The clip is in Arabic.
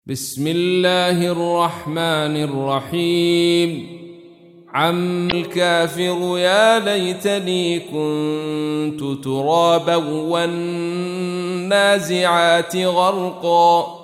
بسم الله الرحمن الرحيم. عم الكافر يا ليتني كنت ترابا والنازعات غرقا